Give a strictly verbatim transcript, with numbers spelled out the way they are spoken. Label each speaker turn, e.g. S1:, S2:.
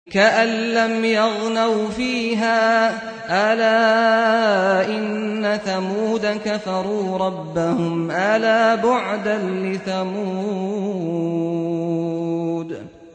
S1: كأن لم يغنوا فيها ألا إن ثمود كفروا ربهم ألا بعدا لثمود